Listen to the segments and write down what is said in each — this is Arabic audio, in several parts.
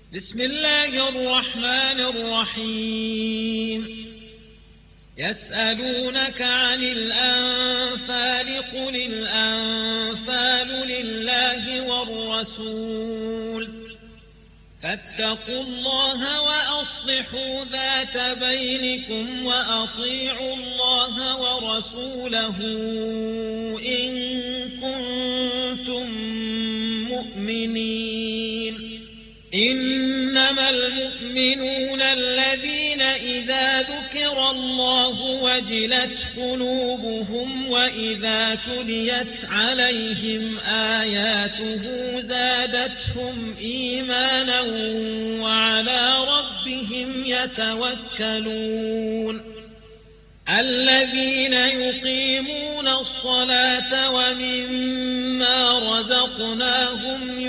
بسم الله الرحمن الرحيم. يسألونك عن الأنفال قل الأنفال لله والرسول فاتقوا الله وأصلحوا ذات بينكم وأطيعوا الله ورسوله إن كنتم مؤمنين. إنما المؤمنون الذين إذا ذكر الله وجلت قلوبهم وإذا تليت عليهم آياته زادتهم إيمانا وعلى ربهم يتوكلون. الذين يقيمون الصلاة ومما رزقناهم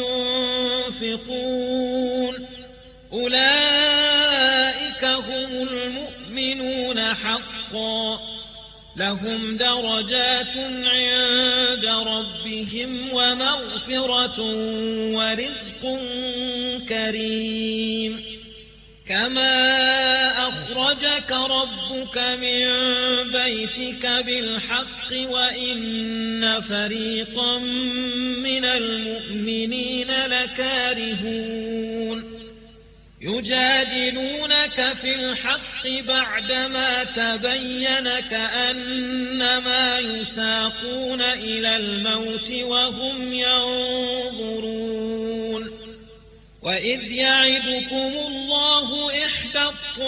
ينفقون أولئك هم المؤمنون حقا لهم درجات عند ربهم ومغفرة ورزق كريم. كما أخرجك ربك من بيتك بالحق وإن فريقا من المؤمنين لكارهون يجادلونك في الحق بعدما تبين كأنما يساقون إلى الموت وهم ينظرون. وإذ يعدكم الله إحدى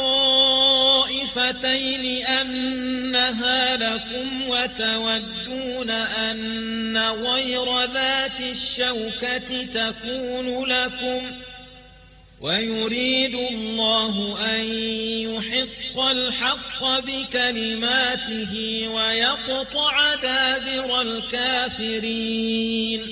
الطائفتين أنها لكم وتودون أن غير ذات الشوكة تكون لكم ويريد الله أن يحق الحق بكلماته ويقطع دابر الكافرين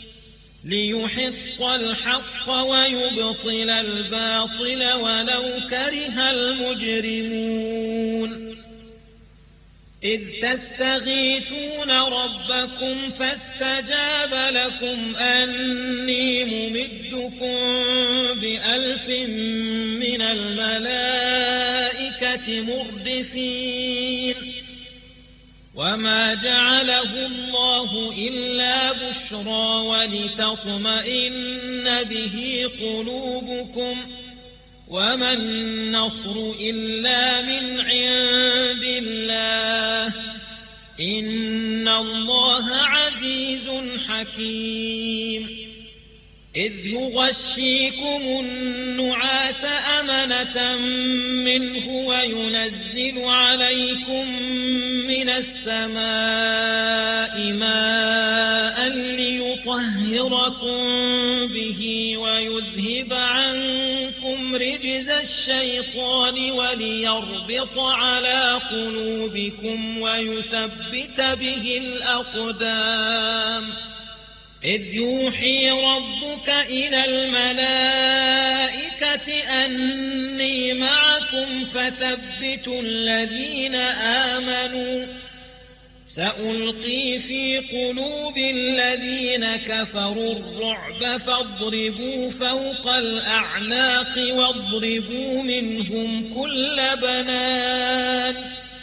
ليحق الحق ويبطل الباطل ولو كره المجرمون. إذ تستغيثون ربكم فاستجاب لكم أني ممدكم ب1000 من الملائكة مردفين. وما جعله الله إلا بشرى ولتطمئن به قلوبكم وما النصر إلا من عند الله إن الله عزيز حكيم. إذ يغشيكم النعاس أمنة منه وينزل عليكم من السماء ماء ليطهركم به ويذهب عنكم رجز الشيطان وليربط على قلوبكم ويثبت به الأقدام. إذ يوحي ربك إلى الملائكة أني معكم فثبتوا الذين آمنوا سألقي في قلوب الذين كفروا الرعب فاضربوا فوق الأعناق واضربوا منهم كل بنان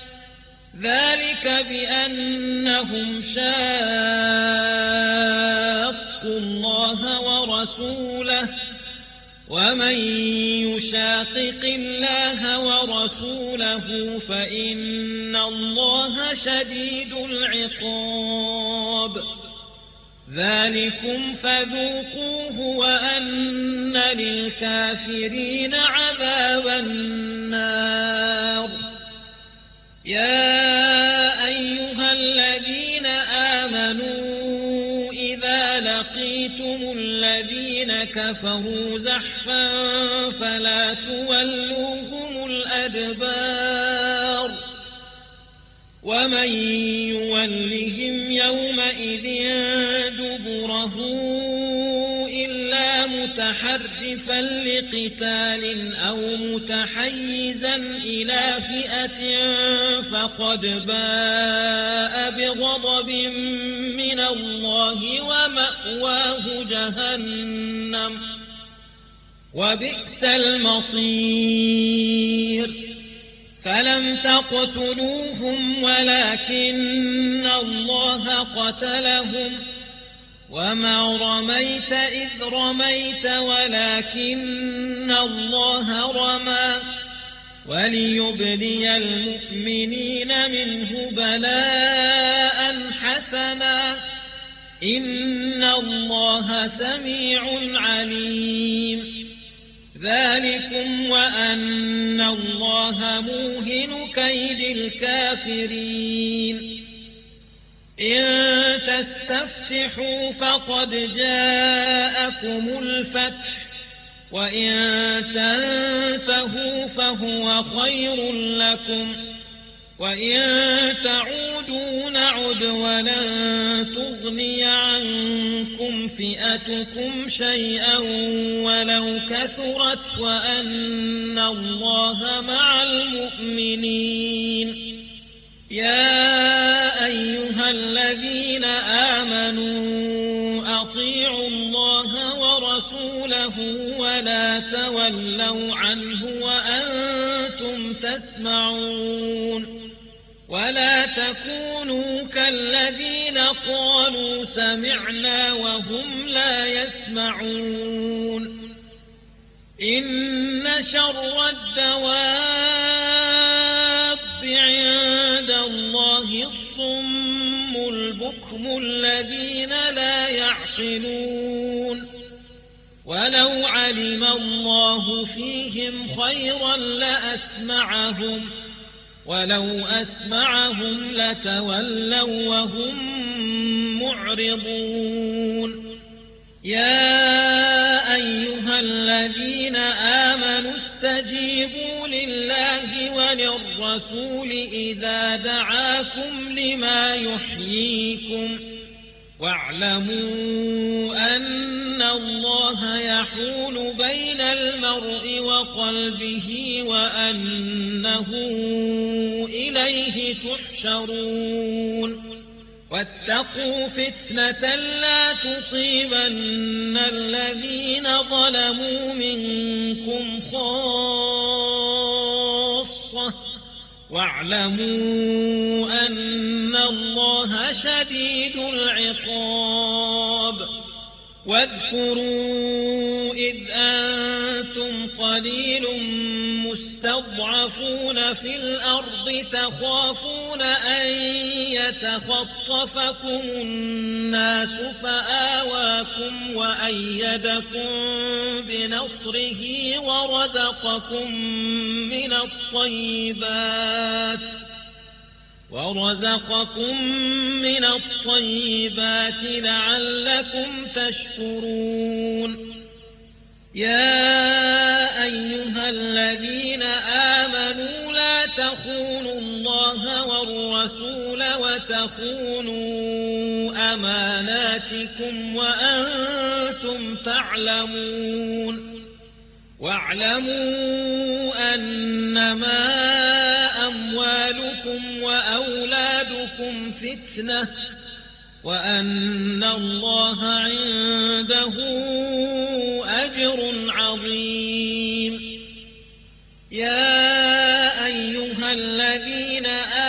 ذلك بأنهم شاقوا الله ورسوله ومن يشاقق الله ورسوله فإن الله شديد العقاب. ذلكم فذوقوه وأن للكافرين عذاب النار. يا أيها الذين آمنوا إذا لقيتم الذين كفروا زحفا فلا تولوهم الأدبار ومن يولهم يومئذ دبره إلا متحرفا لقتال أو متحيزا إلى فئة فقد باء بغضب من الله ومأواه جهنم وبئس المصير فلم تقتلوهم ولكن الله قتلهم وما رميت إذ رميت ولكن الله رمى وليبلي المؤمنين منه بلاء حسنا إن الله سميع عليم ذلكم وأن الله موهن كيد الكافرين إن تستفتحوا فقد جاءكم الفتح وإن تنتهوا فهو خير لكم وإن تعودوا نعد ولن تغني عنكم فئتكم شيئا ولو كثرت وأن الله مع المؤمنين يا أيها الذين آمنوا أطيعوا الله ورسوله ولا تولوا عنه وأنتم تسمعون ولا تكونوا كالذين قالوا سمعنا وهم لا يسمعون إن شر الدواب عند الله الصم البكم الذين لا يعقلون ولو علم الله فيهم خيرا لأسمعهم ولو أسمعهم لتولوا وهم معرضون يا أيها الذين آمنوا استجيبوا لله وللرسول إذا دعاكم لما يحييكم واعلموا أن الله يحول بين المرء وقلبه وأنه إليه تحشرون واتقوا فتنة لا تصيبن الذين ظلموا منكم خاصة واعلموا أن الله شديد العقاب واذكروا إذ أنتم قليل مستضعفون في الأرض تخافون أن يتخطفكم الناس فآواكم وأيدكم بنصره ورزقكم من الطيبات لعلكم تشكرون يا أيها الذين آمنوا لا تخونوا الله والرسول وتخونوا أماناتكم وأنتم تعلمون واعلموا أنما أموالكم وأولادكم فتنة وأن الله عنده أجر عظيم يا أيها الذين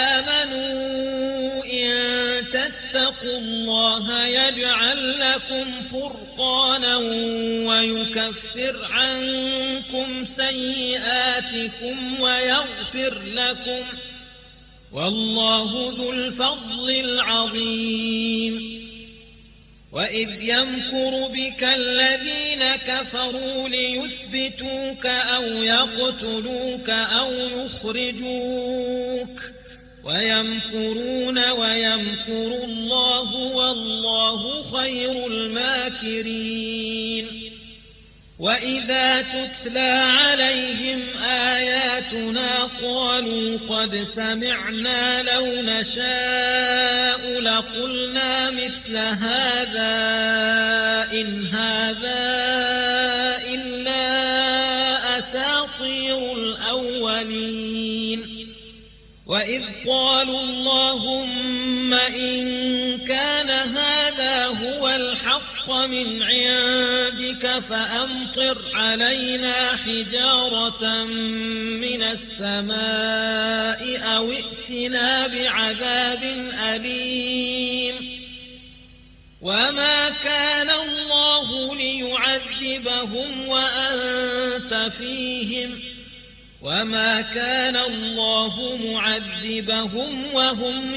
آمنوا إن تتقوا الله يجعل لكم فرقانا ويكفر عنكم سيئاتكم ويغفر لكم والله ذو الفضل العظيم وإذ يمكر بك الذين كفروا ليثبتوك أو يقتلوك أو يخرجوك ويمكرون ويمكر الله والله خير الماكرين وإذا تتلى عليهم آياتنا قالوا قد سمعنا لو نشاء لقلنا مثل هذا إن هذا إلا أساطير الأولين وإذ قالوا اللهم إن كان هذا هو الحق من عندك فأمطر علينا حجارة من السماء أو ائتنا بعذاب أليم وما كان الله ليعذبهم وأنت فيهم وما كان الله معذبهم وهم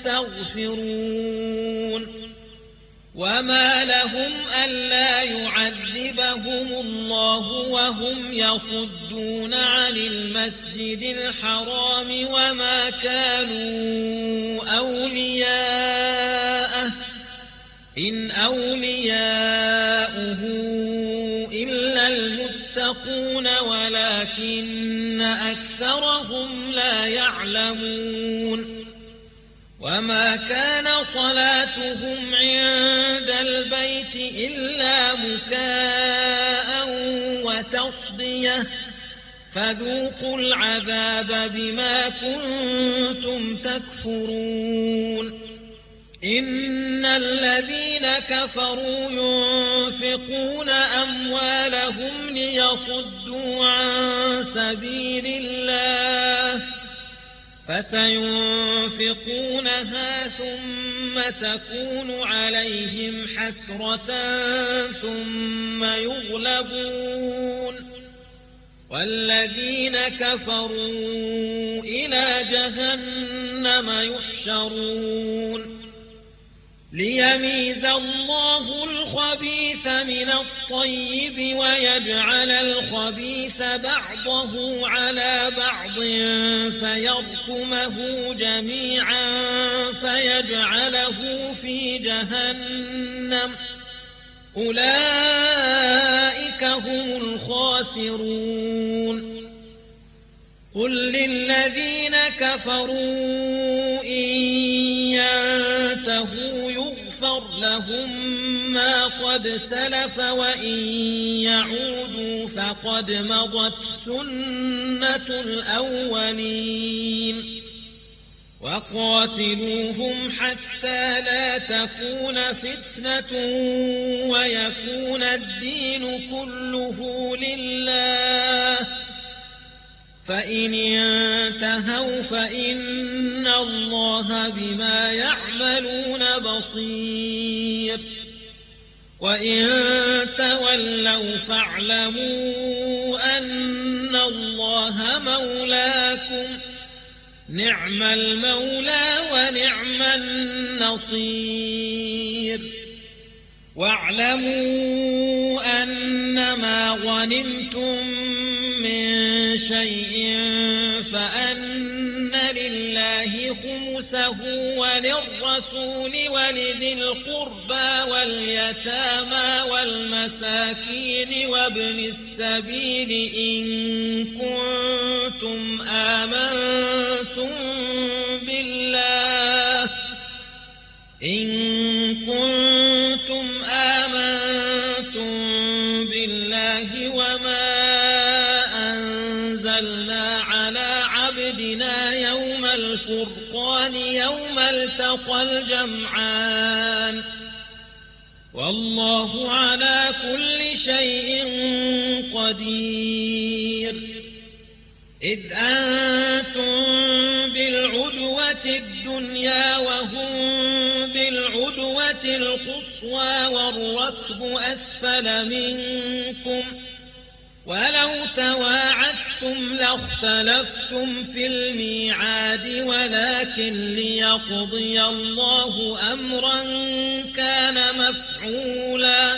يستغفرون وما لهم ألا يعذبهم الله وهم يصدون عن المسجد الحرام وما كانوا أولياءه إن أولياؤه إلا المتقون ولكن أكثرهم لا يعلمون وما كان صلاتهم عند البيت إلا مكاء وتصدية فذوقوا العذاب بما كنتم تكفرون إن الذين كفروا ينفقون أموالهم ليصدوا عن سبيل الله فسينفقونها ثم تكون عليهم حسرة ثم يغلبون والذين كفروا إلى جهنم يحشرون ليميز الله الخبيث من الطيب ويجعل الخبيث بعضه على بعض فيركمه جميعا فيجعله في جهنم أولئك هم الخاسرون قل للذين كفروا إن ينتهوا يغفر لهم ما قد سلف وإن يعودوا فقد مضت سنة الأولين وقاتلوهم حتى لا تكون فتنة ويكون الدين كله لله فإن انتهوا فإن الله بما يعملون بصير وإن تولوا فاعلموا أن الله مولاكم نعم المولى ونعم النصير واعلموا أنما غنمتم من شيء فأن لله خمسه وللرسول ولذي القربى واليتامى والمساكين وابن السبيل إن كنتم آمنتم بالله وما أنزلنا على عبدنا يوم الفرقان يوم التقى الجمعان والله على كل شيء قدير إذ أنتم بالعدوة الدنيا وهم بالعدوة القصوى والركب أسفل منكم ولو تواعدتم لاختلفتم في الميعاد ولكن ليقضي الله أمرا كان مفعولا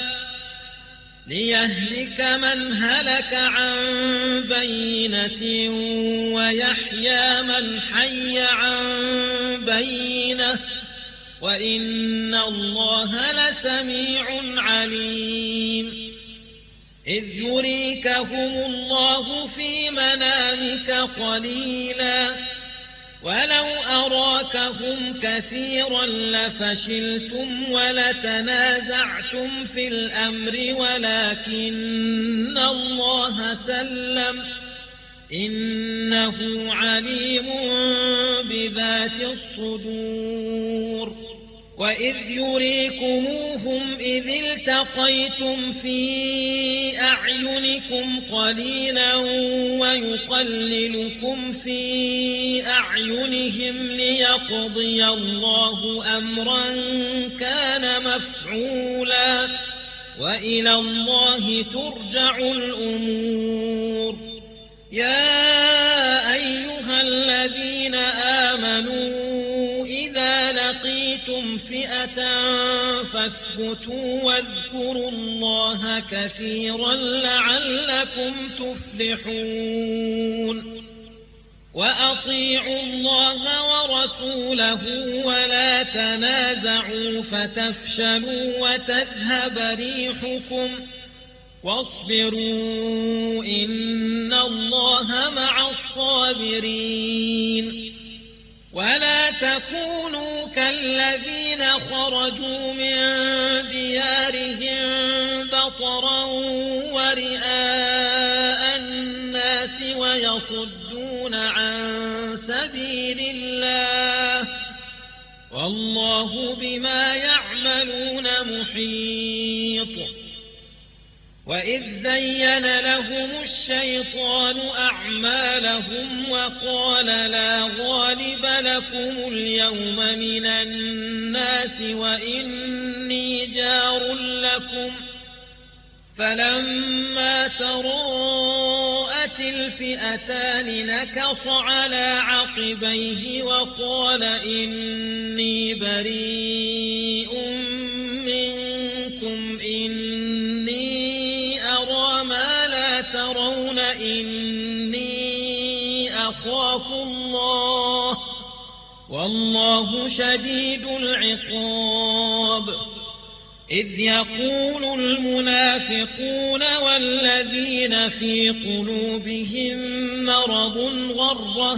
ليهلك من هلك عن بينة ويحيى من حي عن بينة وإن الله لسميع عليم إذ يريكهم الله في منامك قليلا ولو أراكهم كثيرا لفشلتم ولتنازعتم في الأمر ولكن الله سلم إنه عليم بذات الصدور وإذ يريكموهم إذ التقيتم في أعينكم قليلا ويقللكم في أعينهم ليقضي الله أمرا كان مفعولا وإلى الله ترجع الأمور. يا أيها الذين آمنوا إذا لقيتم فئة فاثبتوا واذكروا الله كثيرا لعلكم تفلحون. وأطيعوا الله ورسوله ولا تنازعوا فتفشلوا وتذهب ريحكم واصبروا إن الله مع الصابرين. ولا تكونوا كالذين خرجوا من ديارهم بطرا ورئاء الناس ويصدون عن سبيل الله والله بما يعملون محيط. وإذ زين لهم الشيطان أعمالهم وقال لا غالب لكم اليوم من الناس وإني جار لكم فلما تراءت الفئتان نكص على عقبيه وقال إني بريء منكم إني أرى ما لا ترون إني أخاف الله والله شديد العقاب. إذ يقول المنافقون والذين في قلوبهم مرض غر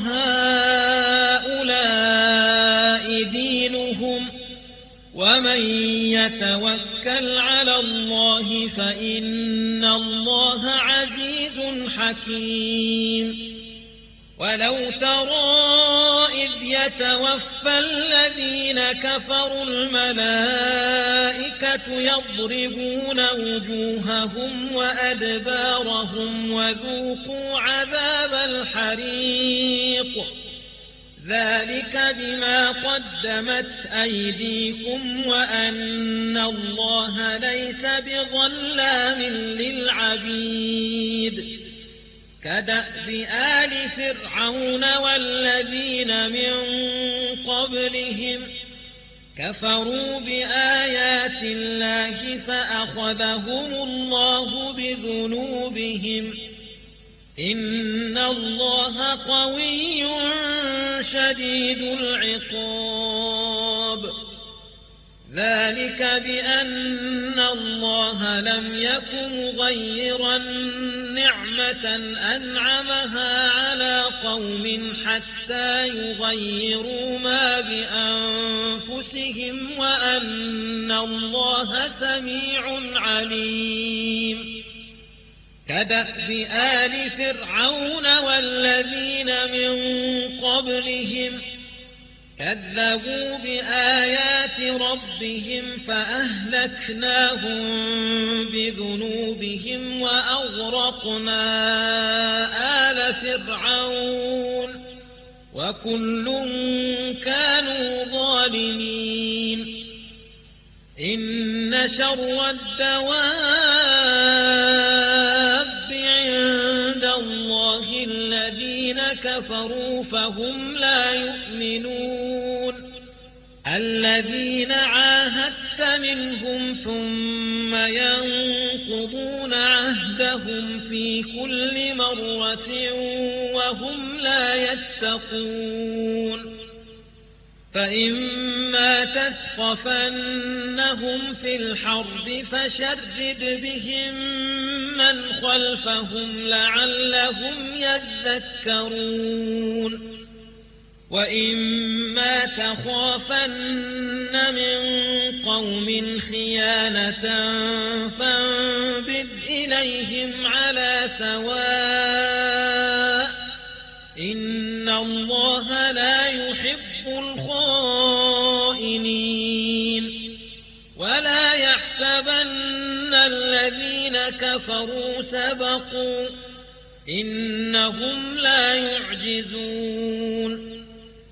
هؤلاء دينهم ومن يتوكل على الله فإن الله عزيز حكيم. ولو ترى إذ يتوفى الذين كفروا الملائكة يضربون وجوههم وأدبارهم وذوقوا عذاب الحريق ذلك بما قدمت أيديكم وأن الله ليس بظلام للعبيد. كدأب آل فرعون والذين من قبلهم كفروا بآيات الله فأخذهم الله بذنوبهم إن الله قوي شديد العقاب. ذلك بأن الله لم يكن مغيرا نعمة أنعمها على قوم حتى يغيروا ما بأنفسهم وأن الله سميع عليم. كدأب آل فرعون والذين من قبلهم كذبوا بآيات ربهم فأهلكناهم بذنوبهم وأغرقنا آل فرعون وكل كانوا ظالمين. إن شر الدواب عند الله الذين كفروا فهم لا يؤمنون. الذين عاهدت منهم ثم ينقضون عهدهم في كل مرة وهم لا يتقون. فإما تثقفنهم في الحرب فشرد بهم من خلفهم لعلهم يذكرون. وإما تخافن من قوم خيانة فانبذ إليهم على سواء إن الله لا يحب الخائنين. كفروا سبقوا إنهم لا يعجزون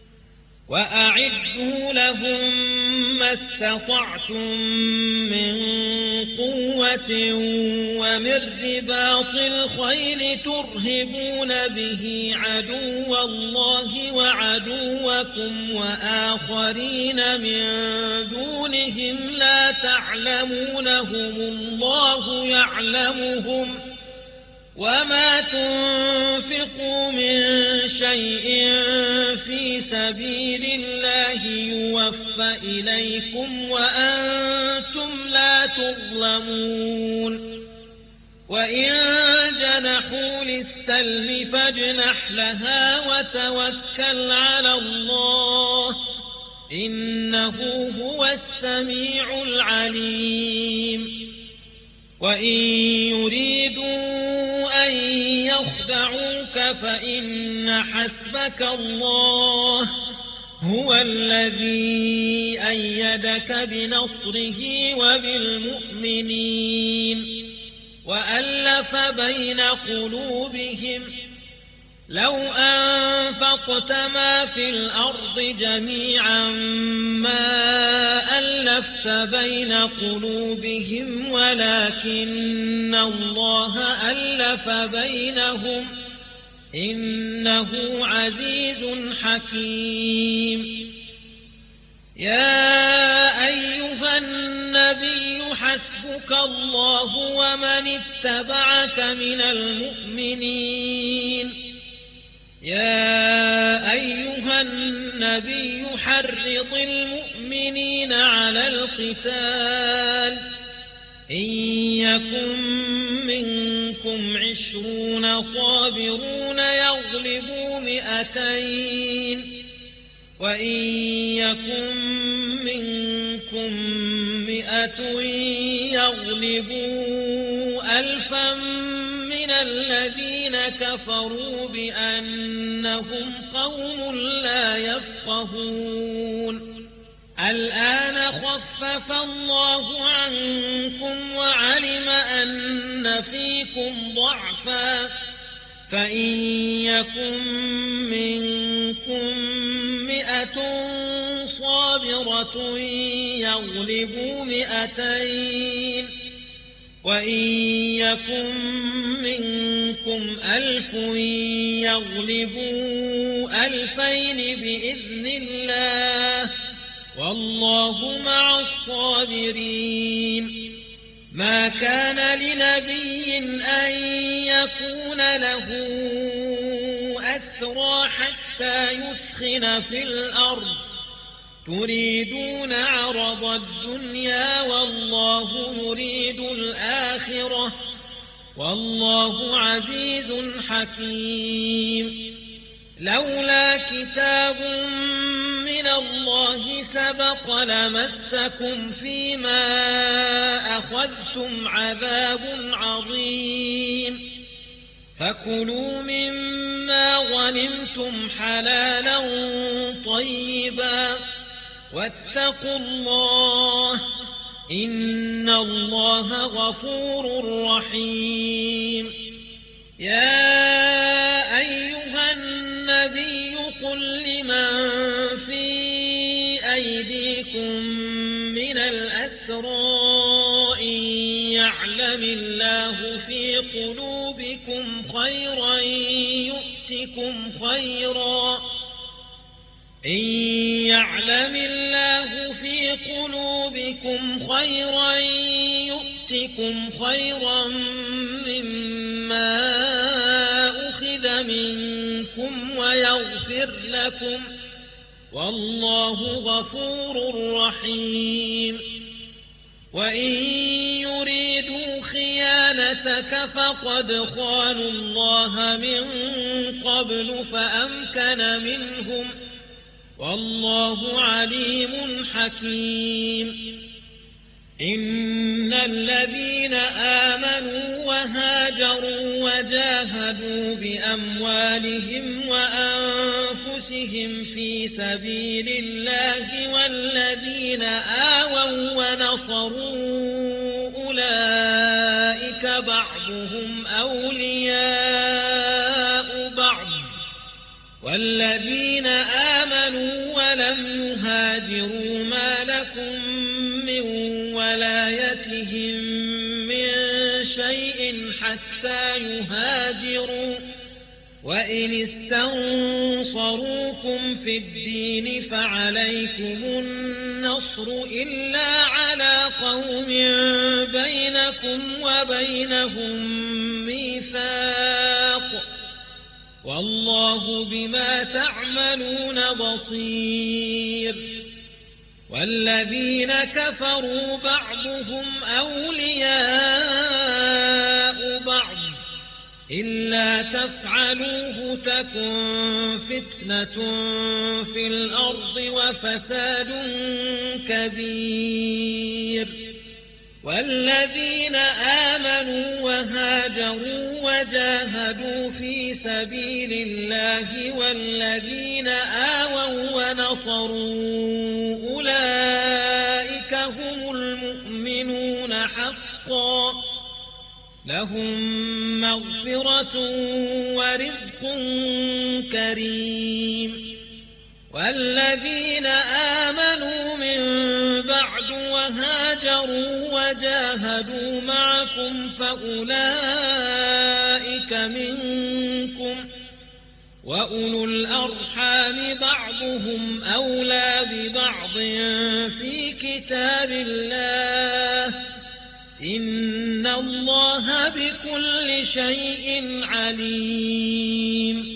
وأعدوا لهم ما استطعتم من قوة ومن رباط الخيل ترهبون به عدو الله وعدوكم وآخرين من دونهم لا تعلمونهم الله يعلمهم وما تنفقوا من شيء في سبيل الله يوفى إليكم وأنتم لا تظلمون وإن جنحوا للسلم فاجنح لها وتوكل على الله إنه هو السميع العليم وإن يريدوا أن يخدعوك فإن حسبك الله هو الذي أيدك بنصره وبالمؤمنين وألف بين قلوبهم لو أنفقت ما في الأرض جميعا ما ألفت بين قلوبهم ولكن الله ألف بينهم إنه عزيز حكيم يا أيها النبي حسبك الله ومن اتبعك من المؤمنين يا أيها النبي حرض المؤمنين على القتال إن يكن منكم 20 صابرون يغلبوا 200 وإن يكن منكم 100 يغلبوا 1000 من الذين كفروا بأنهم قوم لا يفقهون الآن خفف الله عنكم وعلم أن فيكم ضعفا فإن يكن منكم 100 صابرة يغلبوا 200 وإن يكن منكم 1000 يغلبوا 2000 بإذن الله والله مع الصابرين ما كان لنبي أن يكون له أسرى حتى يسخن في الأرض تريدون عرض الدنيا والله يريد الآخرة والله عزيز حكيم لولا كتاب من الله سبق لمسكم فيما أخذتم عذاب عظيم فكلوا مما غنمتم حلالا طيبا واتقوا الله إن الله غفور رحيم يا أيها النبي قل لمن في أيديكم من الأسرى إن يعلم الله في قلوبكم خيرا يؤتكم خيرا مما أخذ منكم ويغفر لكم والله غفور رحيم وإن يريدوا خيانتك فقد خانوا الله من قبل فأمكن منهم والله عليم حكيم إن الذين آمنوا وهاجروا وجاهدوا بأموالهم وأنفسهم في سبيل الله والذين آووا ونصروا أولئك بعضهم أولياء بعض والذين آمنوا ولم يهاجروا ما لكم من ولايتهم من شيء حتى يهاجروا وإن استنصروكم في الدين فعليكم النصر إلا على قوم بينكم وبينهم ميثاق والله بما تعملون بصير والذين كفروا بعضهم أولياء بعض إلا تفعلوه تكن فتنة في الأرض وفساد كبير والذين آمنوا وهاجروا وجاهدوا في سبيل الله والذين آووا ونصروا أولئك هم المؤمنون حقا لهم مغفرة ورزق كريم والذين آمنوا من بعد وهاجروا وجاهدوا معكم فأولئك منكم وأولو الأرحام بعضهم أولى ببعض في كتاب الله إن الله بكل شيء عليم